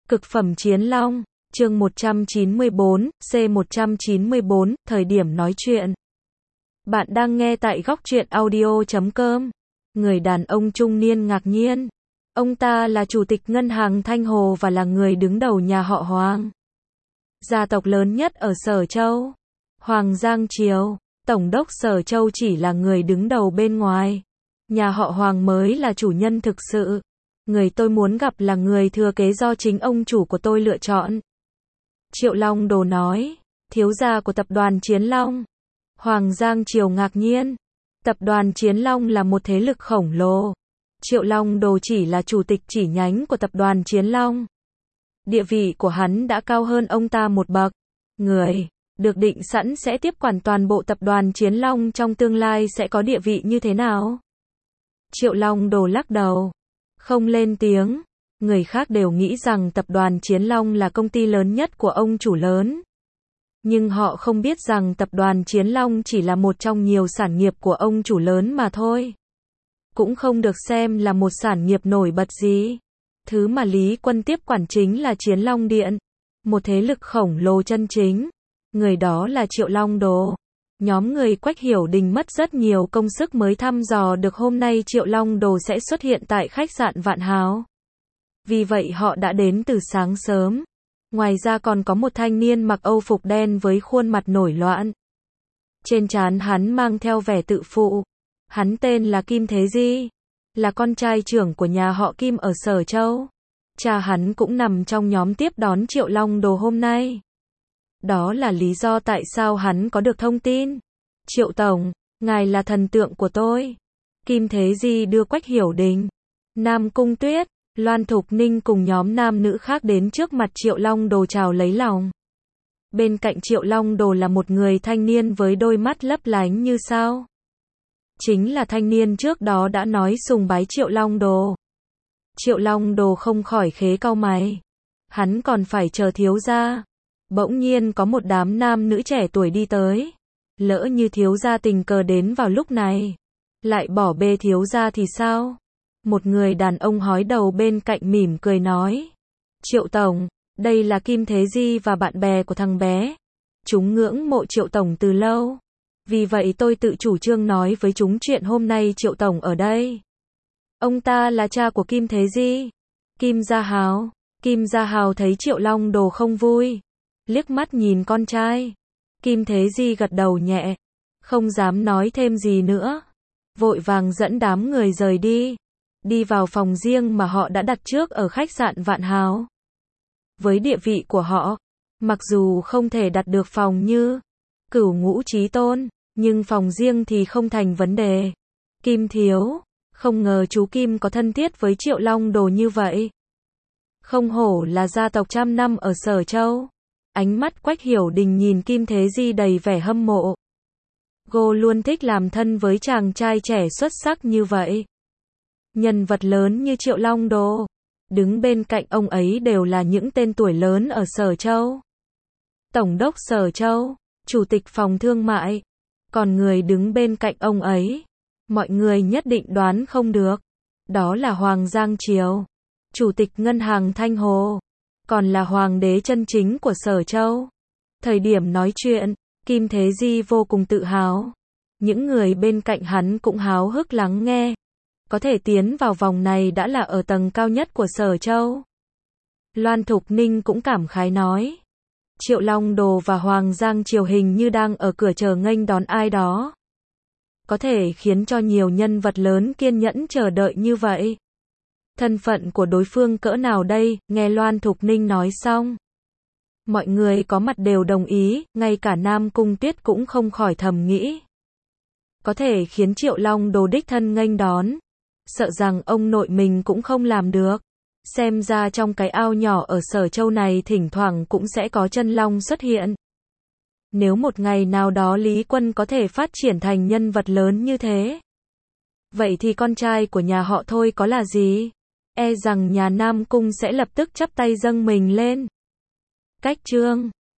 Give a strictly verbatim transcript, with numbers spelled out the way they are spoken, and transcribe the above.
Cực phẩm chiến long, chương một trăm chín mươi bốn, C một trăm chín mươi bốn, thời điểm nói chuyện. Bạn đang nghe tại góc truyện audio chấm com. Người đàn ông trung niên ngạc nhiên. Ông ta là chủ tịch ngân hàng Thanh Hồ và là người đứng đầu nhà họ Hoàng. Gia tộc lớn nhất ở Sở Châu. Hoàng Giang Triều, Tổng đốc Sở Châu chỉ là người đứng đầu bên ngoài. Nhà họ Hoàng mới là chủ nhân thực sự. Người tôi muốn gặp là người thừa kế do chính ông chủ của tôi lựa chọn. Triệu Long Đồ nói, thiếu gia của tập đoàn Chiến Long. Hoàng Giang Triều ngạc nhiên. Tập đoàn Chiến Long là một thế lực khổng lồ. Triệu Long Đồ chỉ là chủ tịch chỉ nhánh của tập đoàn Chiến Long. Địa vị của hắn đã cao hơn ông ta một bậc. Người được định sẵn sẽ tiếp quản toàn bộ tập đoàn Chiến Long trong tương lai sẽ có địa vị như thế nào? Triệu Long Đồ lắc đầu, không lên tiếng. Người khác đều nghĩ rằng tập đoàn Chiến Long là công ty lớn nhất của ông chủ lớn. Nhưng họ không biết rằng tập đoàn Chiến Long chỉ là một trong nhiều sản nghiệp của ông chủ lớn mà thôi. Cũng không được xem là một sản nghiệp nổi bật gì. Thứ mà Lý Quân tiếp quản chính là Chiến Long Điện. Một thế lực khổng lồ chân chính. Người đó là Triệu Long Đồ. Nhóm người Quách Hiểu Đình mất rất nhiều công sức mới thăm dò được hôm nay Triệu Long Đồ sẽ xuất hiện tại khách sạn Vạn Hào. Vì vậy họ đã đến từ sáng sớm. Ngoài ra còn có một thanh niên mặc âu phục đen với khuôn mặt nổi loạn. Trên trán hắn mang theo vẻ tự phụ. Hắn tên là Kim Thế Di, là con trai trưởng của nhà họ Kim ở Sở Châu. Cha hắn cũng nằm trong nhóm tiếp đón Triệu Long Đồ hôm nay. Đó là lý do tại sao hắn có được thông tin. Triệu Tổng, ngài là thần tượng của tôi. Kim Thế Di đưa Quách Hiểu Đình, Nam Cung Tuyết, Loan Thục Ninh cùng nhóm nam nữ khác đến trước mặt Triệu Long Đồ chào lấy lòng. Bên cạnh Triệu Long Đồ là một người thanh niên với đôi mắt lấp lánh như sao. Chính là thanh niên trước đó đã nói sùng bái Triệu Long Đồ. Triệu Long Đồ không khỏi khế cau mày. Hắn còn phải chờ thiếu gia. Bỗng nhiên có một đám nam nữ trẻ tuổi đi tới. Lỡ như thiếu gia tình cờ đến vào lúc này, lại bỏ bê thiếu gia thì sao? Một người đàn ông hói đầu bên cạnh mỉm cười nói. Triệu Tổng, đây là Kim Thế Di và bạn bè của thằng bé. Chúng ngưỡng mộ Triệu Tổng từ lâu. Vì vậy tôi tự chủ trương nói với chúng chuyện hôm nay Triệu Tổng ở đây. Ông ta là cha của Kim Thế Di, Kim Gia Hào. Kim Gia Hào thấy Triệu Long Đồ không vui, liếc mắt nhìn con trai. Kim Thế Di gật đầu nhẹ, không dám nói thêm gì nữa. Vội vàng dẫn đám người rời đi. Đi vào phòng riêng mà họ đã đặt trước ở khách sạn Vạn Hào. Với địa vị của họ, mặc dù không thể đặt được phòng như Cửu Ngũ Chí Tôn, nhưng phòng riêng thì không thành vấn đề. Kim thiếu, không ngờ chú Kim có thân thiết với Triệu Long Đồ như vậy. Không hổ là gia tộc trăm năm ở Sở Châu. Ánh mắt Quách Hiểu Đình nhìn Kim Thế Di đầy vẻ hâm mộ. Cô luôn thích làm thân với chàng trai trẻ xuất sắc như vậy. Nhân vật lớn như Triệu Long Đồ, đứng bên cạnh ông ấy đều là những tên tuổi lớn ở Sở Châu. Tổng đốc Sở Châu, chủ tịch phòng thương mại. Còn người đứng bên cạnh ông ấy, mọi người nhất định đoán không được. Đó là Hoàng Giang Triều, chủ tịch ngân hàng Thanh Hồ. Còn là hoàng đế chân chính của Sở Châu. Thời điểm nói chuyện, Kim Thế Di vô cùng tự hào. Những người bên cạnh hắn cũng háo hức lắng nghe. Có thể tiến vào vòng này đã là ở tầng cao nhất của Sở Châu. Loan Thục Ninh cũng cảm khái nói. Triệu Long Đồ và Hoàng Giang Triều hình như đang ở cửa chờ nghênh đón ai đó. Có thể khiến cho nhiều nhân vật lớn kiên nhẫn chờ đợi như vậy. Thân phận của đối phương cỡ nào đây? Nghe Loan Thục Ninh nói xong, mọi người có mặt đều đồng ý, ngay cả Nam Cung Tuyết cũng không khỏi thầm nghĩ. Có thể khiến Triệu Long Đồ đích thân nghênh đón, sợ rằng ông nội mình cũng không làm được. Xem ra trong cái ao nhỏ ở Sở Châu này thỉnh thoảng cũng sẽ có chân long xuất hiện. Nếu một ngày nào đó Lý Quân có thể phát triển thành nhân vật lớn như thế, vậy thì con trai của nhà họ thôi có là gì? E rằng nhà Nam Cung sẽ lập tức chắp tay dâng mình lên. Cách chương